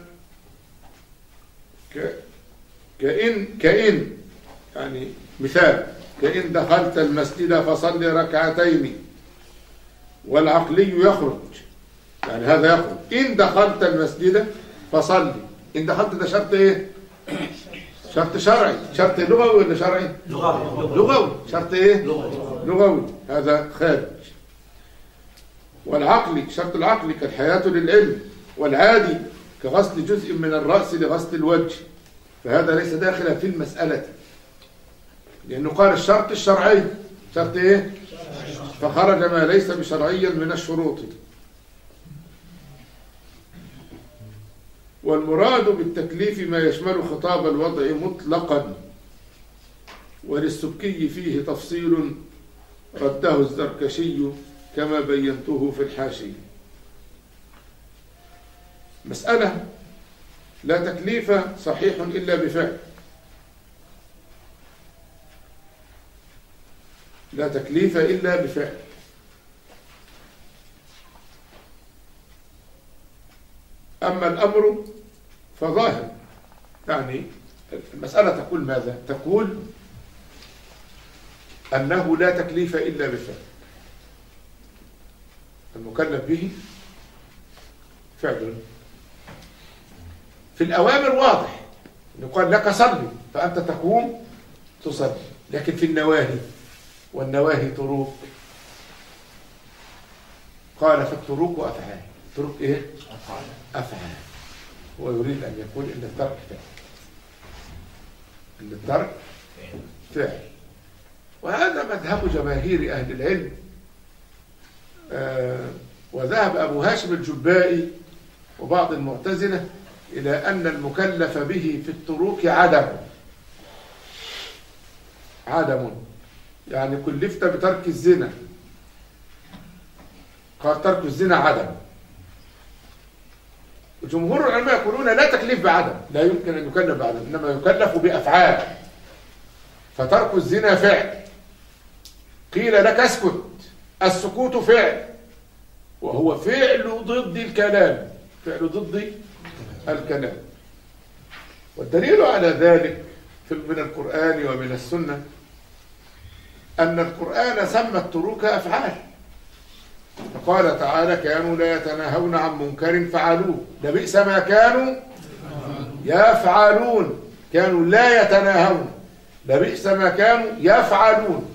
ك... كإن كإن يعني مثال، كإن دخلت المسجد فصل ركعتين، والعقلي يخرج، يعني هذا يخرج. إن دخلت المسجد فصلي، إن دخلت ده شرط إيه؟ شرط شرعي، شرط لغوي ولا شرعي؟ لغوي. لغوي، شرط إيه؟ لغوي. لغوي، هذا خارج. والعقلي، شرط العقلي كالحياة للعلم، والعادي كغسل جزء من الرأس لغسل الوجه، فهذا ليس داخلا في المسألة، لأنه قال الشرط الشرعي، شرط إيه؟ فخرج ما ليس بشرعيا من الشروط. والمراد بالتكليف ما يشمل خطاب الوضع مطلقا، وللسبكي فيه تفصيل رده الزركشي كما بينته في الحاشية. مسألة: لا تكليف صحيح إلا بفعل، لا تكليف إلا بفعل. أما الأمر فظاهر، يعني المسألة تقول ماذا؟ تقول أنه لا تكليف إلا بفعل، المكلف به فعل. في الأوامر واضح، يقال لك صلي فأنت تقوم تصلي، لكن في النواهي، والنواهي طرق، قال فالطرق أفعال. طرق إيه؟ أفعال. أفعال. هو يريد أن يقول إن الترك فعل، إن الترك فعل. وهذا مذهب جماهير أهل العلم. آه وذهب أبو هاشم الجبائي وبعض المعتزلة إلى أن المكلف به في التروك عدم عدم يعني كلفت بترك الزنا، قال ترك الزنا عدم. وجمهور العلماء يقولون لا تكليف بعدم، لا يمكن أن يكلف بعدم، إنما يكلف بأفعال. فترك الزنا فعل، قيل لك اسكت، السكوت فعل، وهو فعل ضد الكلام، فعل ضد الكلام. والدليل على ذلك من القرآن ومن السنة أن القرآن سمى التروك أفعال، فقال تعالى: كانوا لا يتناهون عن منكر فعلوه لبئس ما كانوا يفعلون. كانوا لا يتناهون لبئس ما كانوا يفعلون،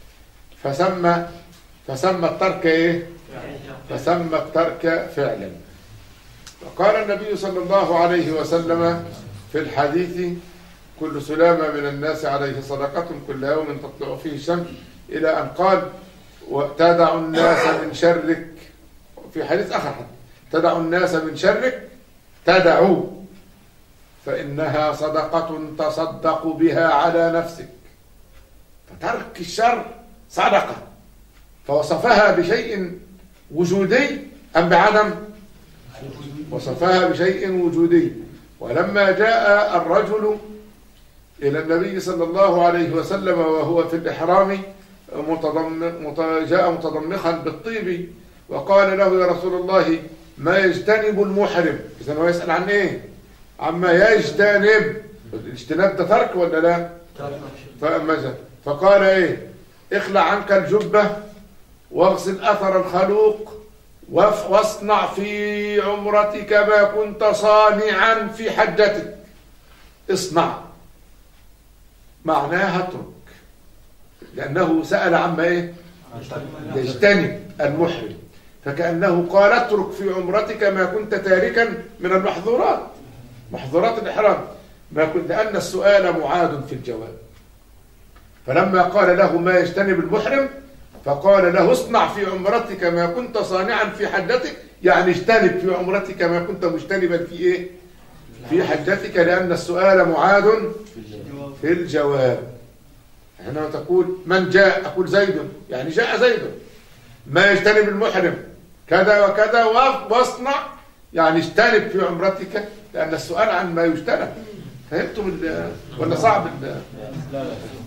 فسمى فسمى الترك ايه؟ فسمى الترك فعلا. وقال النبي صلى الله عليه وسلم في الحديث: كل سلامة من الناس عليه صدقة كل يوم تطلع فيه الشمس، إلى أن قال: وتدع الناس من شرك. في حديث آخر: تدع الناس من شرك تدعوا فإنها صدقة تصدق بها على نفسك. فترك الشر صدقة، فوصفها بشيء وجودي أم بعدم؟ وصفها بشيء وجودي. ولما جاء الرجل إلى النبي صلى الله عليه وسلم وهو في الإحرام متضم... جاء متضمخا بالطيب، وقال له: يا رسول الله ما يجتنب المحرم؟ إذن هو يسأل عن إيه؟ عما يجتنب. الاجتناب ده ترك ولا لا؟ فأمجد. فقال إيه؟ اخلع عنك الجبة واغسل أثر الخلوق واصنع في عمرتك ما كنت صانعا في حجتك. اصنع معناها اترك، لأنه سأل عما إيه؟ يجتنب المحرم، فكأنه قال اترك في عمرتك ما كنت تاركا من المحظورات، محظورات الإحرام، ما كنت، لأن السؤال معاد في الجواب. فلما قال له ما يجتنب المحرم فقال له اصنع في عمرتك ما كنت صانعا في حجتك، يعني اجتنب في عمرتك ما كنت مجتنبا في ايه؟ في حجتك، لأن السؤال معاد في الجواب. حينما تقول من جاء أقول زيد، يعني جاء زيد. ما يجتنب المحرم كذا وكذا واصنع، يعني اجتنب في عمرتك، لأن السؤال عن ما يجتنب. فهمتم ولا صعب؟ لا لا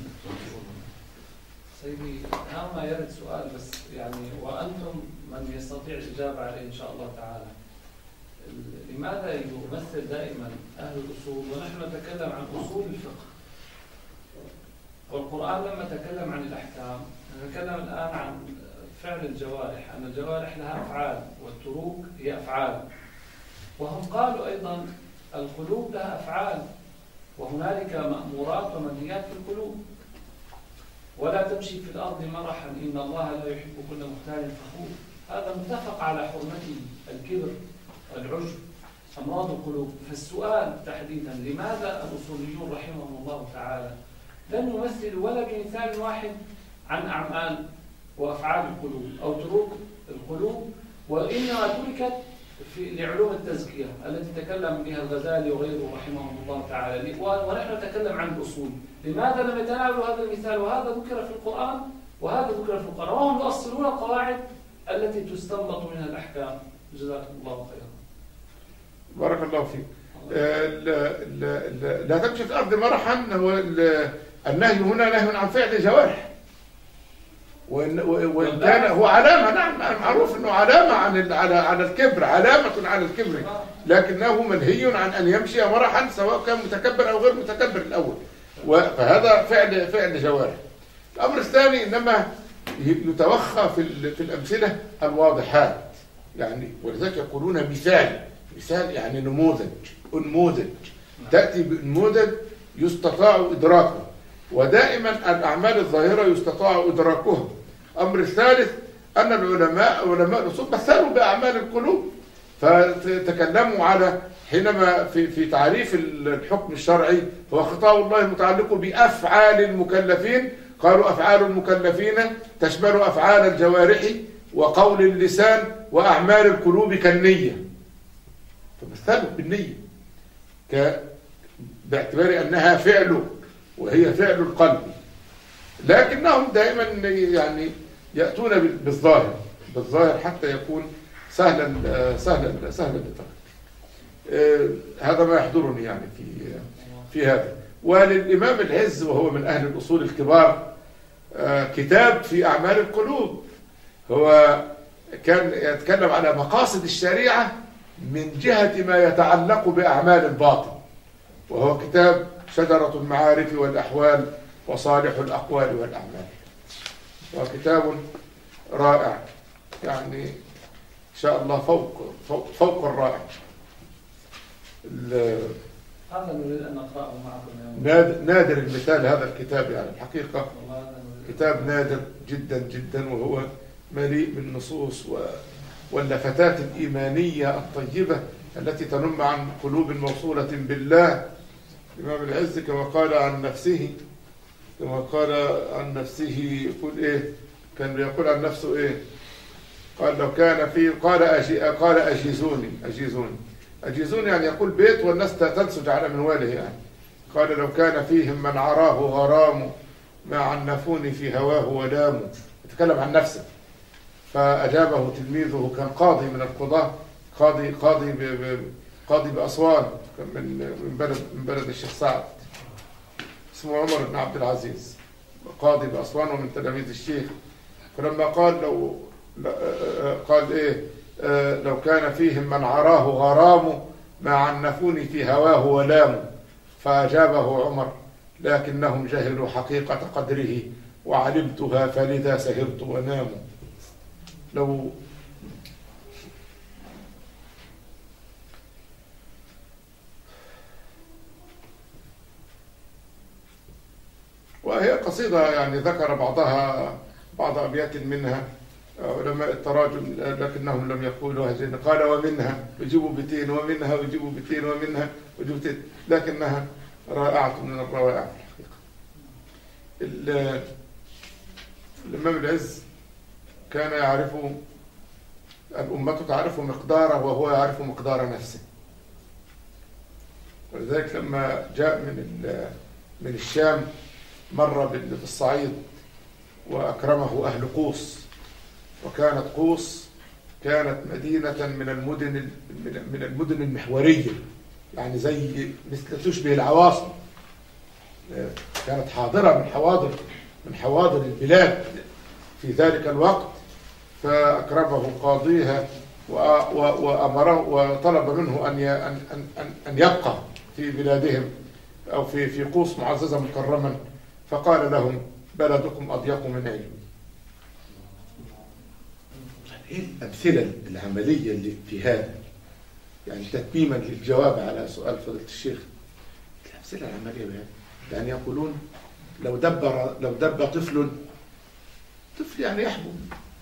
سيدي، ما يرد سؤال بس يعني، وأنتم من يستطيع الإجابة عليه إن شاء الله تعالى. لماذا يمثل دائما أهل الأصول، ونحن نتكلم عن أصول الفقه، والقرآن لما تكلم عن الأحكام نتكلم الآن عن فعل الجوارح، أن الجوارح لها أفعال والتروك هي أفعال، وهم قالوا أيضا القلوب لها أفعال، وهنالك مأمورات ومنهيات في القلوب. ولا تمشي في الأرض مرحا إن الله لا يحب كل مختال فخور، هذا متفق على حرمته، الكبر العجب أمراض القلوب. فالسؤال تحديدا لماذا الأصوليون رحمهم الله تعالى لم يمثلوا ولا بمثال واحد عن أعمال وأفعال القلوب أو تروك القلوب، وإنما تركت في لعلوم التزكية التي تكلم بها الغزالي وغيره رحمهم الله تعالى، ونحن نتكلم عن الأصول. لماذا لم يتناولوا هذا المثال؟ وهذا ذكر في القرآن وهذا ذكر في القرآن، وهم يؤصلون القواعد التي تستنبط منها الأحكام. جزاكم الله خيرا. بارك الله فيك. لا تمشي في الأرض مرحا، النهي هنا نهي عن فعل جوارح، وإن كان هو علامة، نعم معروف أنه علامة عن على على الكبر، علامة على الكبر، لكنه منهي عن أن يمشي مرحا سواء كان متكبر أو غير متكبر الأول، فهذا فعل فعل جوارح. الأمر الثاني إنما يتوخى في في الأمثلة الواضحات، يعني ولذلك يقولون مثال، مثال يعني نموذج، نموذج تأتي بنموذج يستطاع إدراكه، ودائما الأعمال الظاهرة يستطاع إدراكها. أمر الثالث أن العلماء علماء الأصول مثلوا بأعمال القلوب، فتكلموا على حينما في في تعريف الحكم الشرعي هو خطاب الله المتعلق بأفعال المكلفين، قالوا أفعال المكلفين تشمل أفعال الجوارح وقول اللسان وأعمال القلوب كالنية، فمثلوا بالنية باعتبار أنها فعل وهي فعل القلب، لكنهم دائما يعني يأتون بالظاهر بالظاهر حتى يكون سهلا سهلا سهلا للترك. هذا ما يحضرني يعني في في هذا. وللإمام العز وهو من أهل الأصول الكبار كتاب في أعمال القلوب، هو كان يتكلم على مقاصد الشريعة من جهة ما يتعلق بأعمال الباطن، وهو كتاب شجرة المعارف والأحوال وصالح الأقوال والأعمال، وكتاب رائع يعني إن شاء الله فوق فوق, فوق الرائع. هذا نريد أن نقرأه معكم. نادر المثال هذا الكتاب، يعني الحقيقة كتاب نادر جدا جدا، وهو مليء بالنصوص واللفتات الإيمانية الطيبة التي تنم عن قلوب موصولة بالله. الإمام العز كما قال عن نفسه كما قال عن نفسه يقول إيه؟ كان بيقول عن نفسه إيه؟ قال لو كان في قال أجي قال أجيزوني أجيزوني أجيزوني يعني يقول بيت والناس تنسج على منواله، يعني قال لو كان فيهم من عراه غرام ما عنفوني في هواه ولاموا. يتكلم عن نفسه. فأجابه تلميذه كان قاضي من القضاة، قاضي قاضي قاضي بأسوان من من بلد من بلد الشيخ سعد، اسمه عمر بن عبد العزيز، قاضي بأسوان ومن تلاميذ الشيخ. فلما قال لو قال إيه لو كان فيهم من عراه غرام ما عنفوني في هواه ولاموا، فأجابه عمر لكنهم جهلوا حقيقة قدره وعلمتها فلذا سهرت وناموا. لو وهي قصيدة يعني ذكر بعضها بعض أبيات منها علماء التراجم لكنهم لم يقولوا هذين، قال ومنها يجيبوا بتين ومنها يجيبوا بتين ومنها يجيبوا بتين، لكنها رائعة من الروائع في الحقيقة. الإمام العز كان يعرف الأمة تعرف مقداره وهو يعرف مقدار نفسه، ولذلك لما جاء من من الشام مر بالصعيد وأكرمه أهل قوس، وكانت قوس كانت مدينة من المدن من المدن المحورية، يعني زي مثل تشبه العواصم، كانت حاضرة من حواضر من حواضر البلاد في ذلك الوقت. فأكرمه قاضيها وأمره وطلب منه أن أن أن يبقى في بلادهم أو في في قوس معززا مكرما، فقال لهم: بلدكم أضيق من علم. ايه الأمثلة العملية اللي في هذا؟ يعني تتميما للجواب على سؤال فضيلة الشيخ، الأمثلة العملية بهذا، يعني يقولون لو دب لو دب طفل طفل يعني يحبو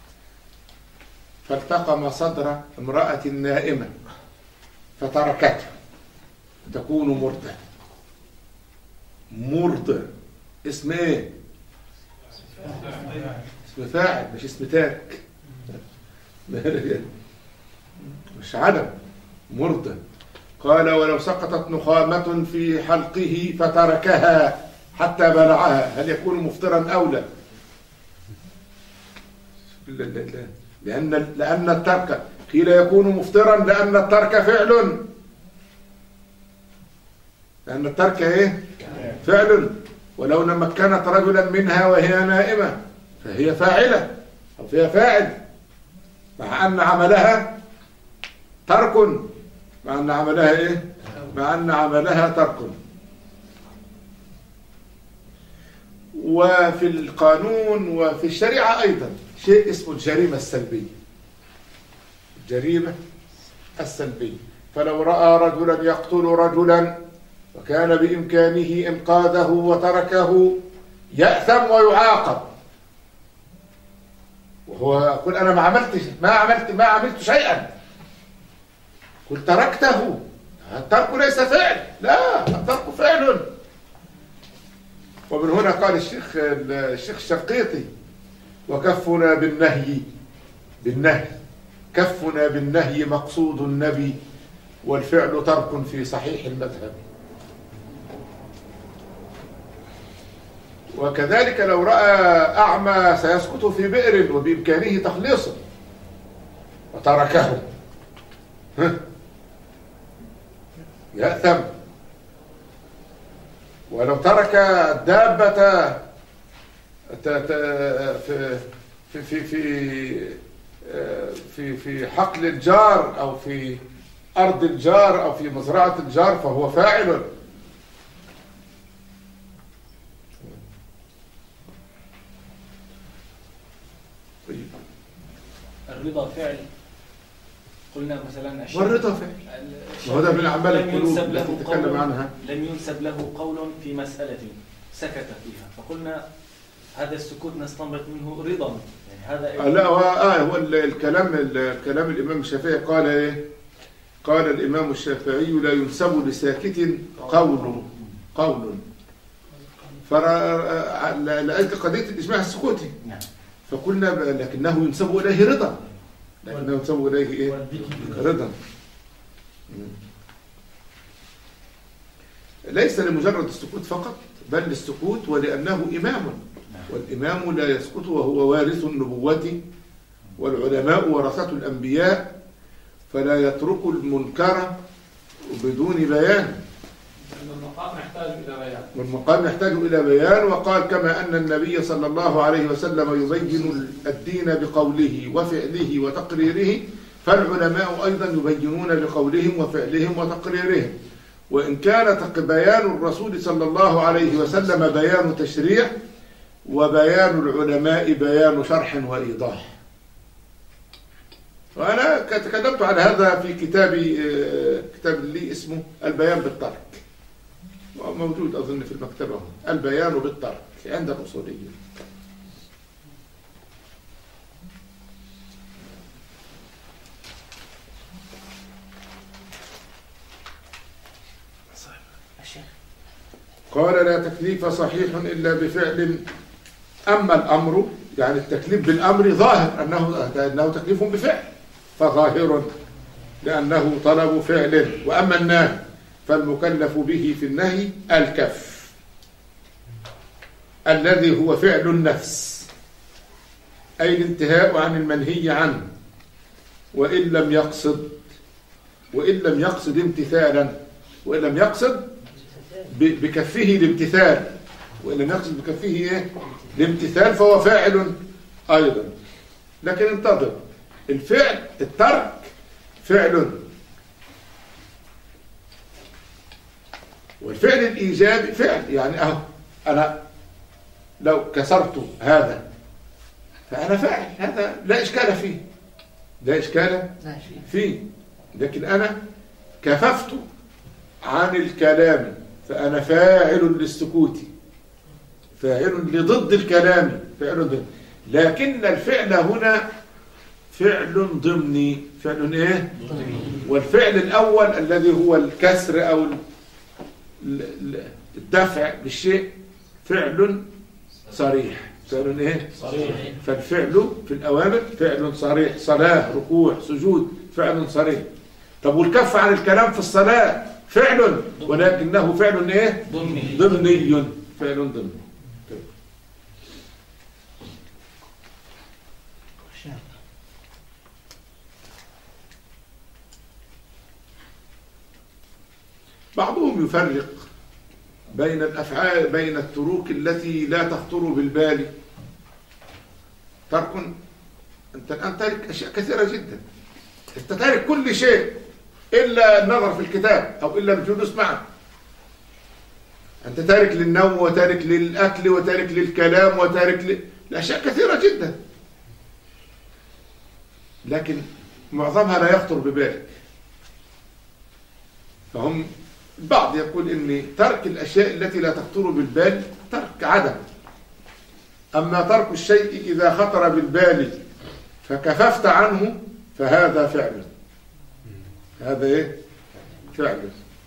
فالتقم صدر امرأة نائمة فتركته تكون مرضع. مرضع اسم ايه؟ اسم فاعل مش اسم تارك، مش عدم، مرضع. قال: ولو سقطت نخامة في حلقه فتركها حتى بلعها هل يكون مفطرا أو لا؟ لأن لأن الترك قيل يكون مفطرا لأن الترك فعل، لأن الترك إيه؟ فعل. ولو مكنت رجلا منها وهي نائمة فهي فاعلة أو فيها فاعل، مع أن عملها ترك، مع أن عملها إيه؟ مع أن عملها ترك. وفي القانون وفي الشريعة أيضا شيء اسمه الجريمة السلبية. الجريمة السلبية، فلو رأى رجلا يقتل رجلا وكان بإمكانه إنقاذه وتركه يأثم ويعاقب، وهو يقول: أنا ما عملتش ما عملت ما عملت شيئا، قل تركته. الترك ليس فعل، لا، الترك فعل. ومن هنا قال الشيخ الشيخ الشنقيطي: وكفنا بالنهي بالنهي كفنا بالنهي مقصود النبي، والفعل ترك في صحيح المذهب. وكذلك لو رأى أعمى سيسقط في بئر وبإمكانه تخليصه وتركه يأثم. ولو ترك الدابة في في في في في في حقل الجار أو في أرض الجار أو في مزرعة الجار فهو فاعل. الرضا فعل، قلنا مثلا والرضا فعل، وهذا من أعمال القلوب التي تتكلم عنها. لم ينسب له قول في مسألة سكت فيها، فقلنا هذا السكوت نستنبط منه رضا، يعني هذا آه لا هو آه هو الكلام الكلام الإمام الشافعي قال إيه؟ قال الإمام الشافعي: لا ينسب لساكت قول قول لأجل قضية الإجماع السكوتي، فقلنا لكنه ينسب إليه رضا، لكنه ينسب إليه إيه؟ رضا. ليس لمجرد السكوت فقط، بل للسكوت ولأنه إمام، والإمام لا يسكت وهو وارث النبوة، والعلماء ورثة الأنبياء، فلا يترك المنكر بدون بيان. المقام يحتاج إلى بيان، والمقام يحتاج إلى بيان. وقال: كما أن النبي صلى الله عليه وسلم يبين الدين بقوله وفعله وتقريره، فالعلماء أيضا يبينون بقولهم وفعلهم وتقريرهم. وإن كان بيان الرسول صلى الله عليه وسلم بيان تشريع، وبيان العلماء بيان شرح وإيضاح. وأنا تكلمت عن هذا في كتابي كتاب لي اسمه البيان بالترك، موجود أظن في المكتبة، البيان بالترك عند الأصوليين. قال: لا تكليف صحيح إلا بفعل. أما الأمر يعني التكليف بالأمر ظاهر أنه أنه تكليف بفعل، فظاهر لأنه طلب فعل. وأما النهي فالمكلف به في النهي الكف الذي هو فعل النفس، أي الانتهاء عن المنهي عنه، وإن لم يقصد وإن لم يقصد امتثالا، وإن لم يقصد بكفه الامتثال، وإن لم يقصد بكفه إيه؟ الامتثال فهو فاعل أيضا. لكن انتظر، الفعل الترك فعل، والفعل الإيجابي فعل. يعني أهو أنا لو كسرت هذا فأنا فاعل، هذا لا إشكال فيه، لا إشكال فيه. لكن أنا كففت عن الكلام فأنا فاعل للسكوت، فاعل لضد الكلام، فاعل ضد. لكن الفعل هنا فعل ضمني، فعل إيه؟ والفعل الأول الذي هو الكسر أو الدفع بالشيء فعل صريح، فعل إيه؟ صريح. فالفعل في الأوامر فعل صريح، صلاة، ركوع، سجود، فعل صريح. طب والكف عن الكلام في الصلاة فعل، ولكنه فعل إيه؟ ضمني، ضمني، فعل ضمني. بعضهم يفرق بين الأفعال، بين التروك التي لا تخطر بالبال. ترك، أنت الآن تارك أشياء كثيرة جدا، أنت تارك كل شيء إلا النظر في الكتاب أو إلا الجلوس معه. أنت تارك للنوم، وتارك للأكل، وتارك للكلام، وتارك لأشياء كثيرة جدا، لكن معظمها لا يخطر ببالك. فهم البعض يقول إن ترك الأشياء التي لا تخطر بالبال ترك عدم، أما ترك الشيء إذا خطر بالبال فكففت عنه فهذا فعل، هذا إيه؟ فعل.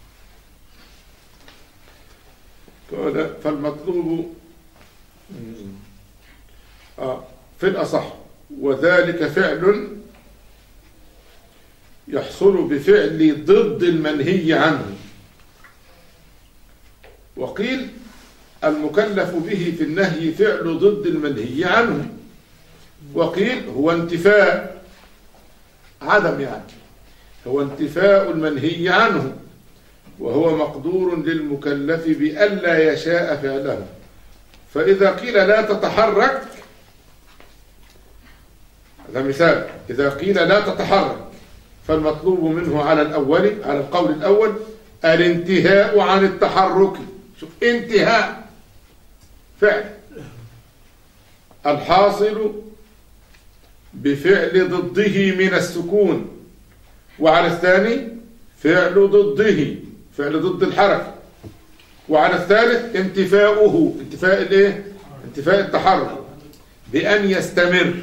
فالمطلوب آه في الأصح وذلك فعل يحصل بفعل ضد المنهي عنه. وقيل المكلف به في النهي فعل ضد المنهي عنه، وقيل هو انتفاء عدم، يعني هو انتفاء المنهي عنه، وهو مقدور للمكلف بألا يشاء فعله. فإذا قيل لا تتحرك، هذا مثال، إذا قيل لا تتحرك فالمطلوب منه على الأول، على القول الأول الانتهاء عن التحرك. شوف، انتهاء فعل، الحاصل بفعل ضده من السكون، وعلى الثاني فعل ضده، فعل ضد الحركة، وعلى الثالث انتفاؤه، انتفاء الايه؟ انتفاء التحرك بأن يستمر،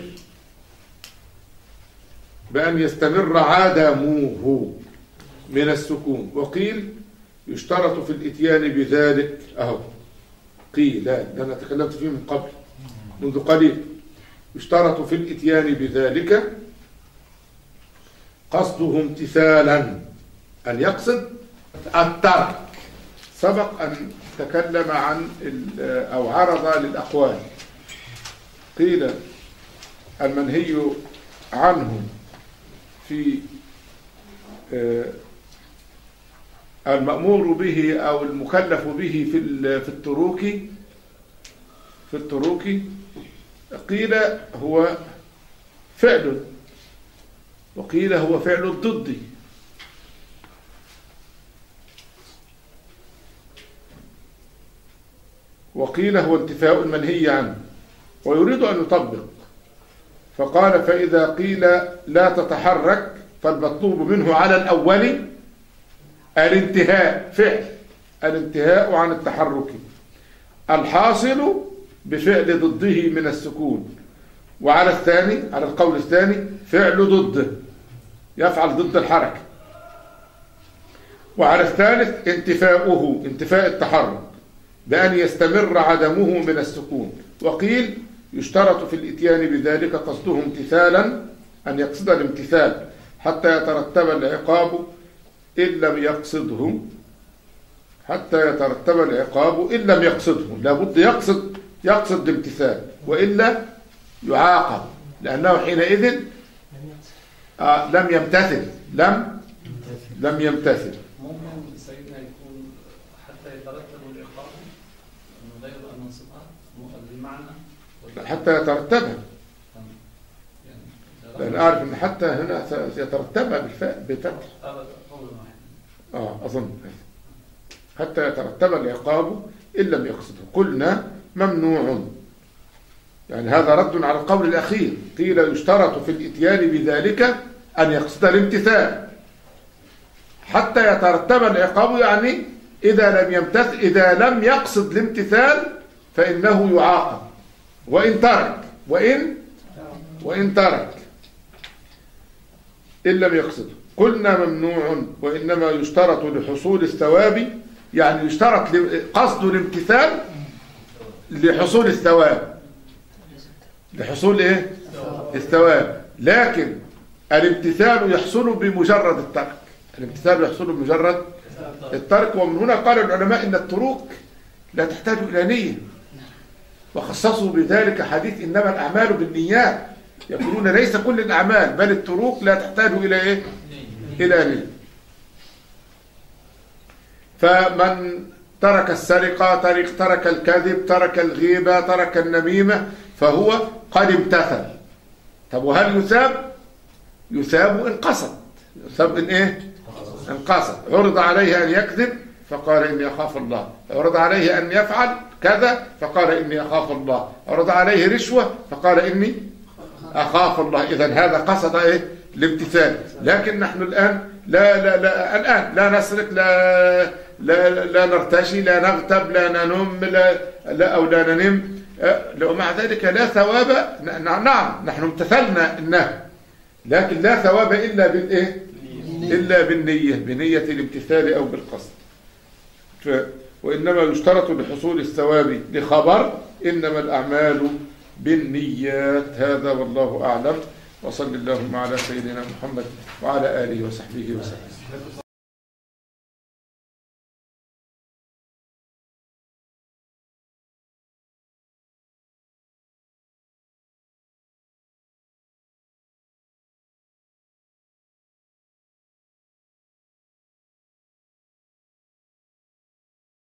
بأن يستمر عدمه من السكون. وقيل يشترط في الاتيان بذلك، اهو قيل، لا ده انا تكلمت فيه من قبل منذ قليل، يشترط في الاتيان بذلك قصده امتثالا، ان يقصد الترك. سبق ان تكلم عن او عرض للاقوال، قيل المنهي عنه في المأمور به أو المكلف به في في التروك، في التروك قيل هو فعل، وقيل هو فعل الضد، وقيل هو انتفاء المنهي عنه. ويريد أن يطبق، فقال فإذا قيل لا تتحرك فالمطلوب منه على الأول الانتهاء، فعل الانتهاء عن التحرك، الحاصل بفعل ضده من السكون، وعلى الثاني، على القول الثاني فعل ضده، يفعل ضد الحركة، وعلى الثالث انتفاؤه، انتفاء التحرك بأن يستمر عدمه من السكون. وقيل يشترط في الاتيان بذلك قصده امتثالا، أن يقصد الامتثال حتى يترتب العقاب إن لم يقصده، حتى يترتب العقاب إن لم يقصده، لابد يقصد يقصد الامتثال، وإلا يعاقب، لأنه حينئذ آه لم يمتثل لم لم يمتثل. ممكن سيدنا يكون حتى يترتب العقاب من غير أن ننصبها المعنى حتى يترتبها، لأن أعرف أن حتى هنا يترتبها بالفاء بفتح. آه أظن حتى يترتب العقاب إن لم يقصده. قلنا ممنوع، يعني هذا رد على القول الأخير، قيل يشترط في الإتيان بذلك أن يقصد الامتثال حتى يترتب العقاب، يعني إذا لم يمتثل إذا لم يقصد الامتثال فإنه يعاقب وإن ترك وإن وإن ترك إن لم يقصده. قلنا ممنوع، وإنما يشترط لحصول الثواب، يعني يشترط قصد الامتثال لحصول الثواب، لحصول إيه؟ الثواب، لكن الامتثال يحصل بمجرد الترك، الامتثال يحصل بمجرد الترك. ومن هنا قال العلماء إن التروك لا تحتاج إلى نية، وخصصوا بذلك حديث إنما الأعمال بالنيات، يقولون ليس كل الأعمال بل التروك لا تحتاج إلى إيه؟ إلى نية. فمن ترك السرقة، ترك, ترك الكذب، ترك الغيبة، ترك النميمة، فهو قد امتثل. طب وهل يثاب؟ يثاب إن قصد، يثاب إن إيه؟ إن قصد. عرض عليه أن يكذب فقال إني أخاف الله، عرض عليه أن يفعل كذا فقال إني أخاف الله، عرض عليه رشوة فقال إني أخاف الله. إذن هذا قصد إيه؟ الامتثال. لكن نحن الآن لا لا لا الآن لا نسرق، لا لا لا نرتشي، لا نغتب، لا ننم، لا, لا أو لا ننم، ومع ذلك لا ثواب. نعم نحن امتثلنا النهي، لكن لا ثواب إلا بالإيه؟ إلا بالنية، بنية الامتثال أو بالقصد. ف... وإنما يشترط لحصول الثواب لخبر إنما الأعمال بالنيات. هذا والله أعلم، وصل اللهم على سيدنا محمد وعلى آله وصحبه وسلم.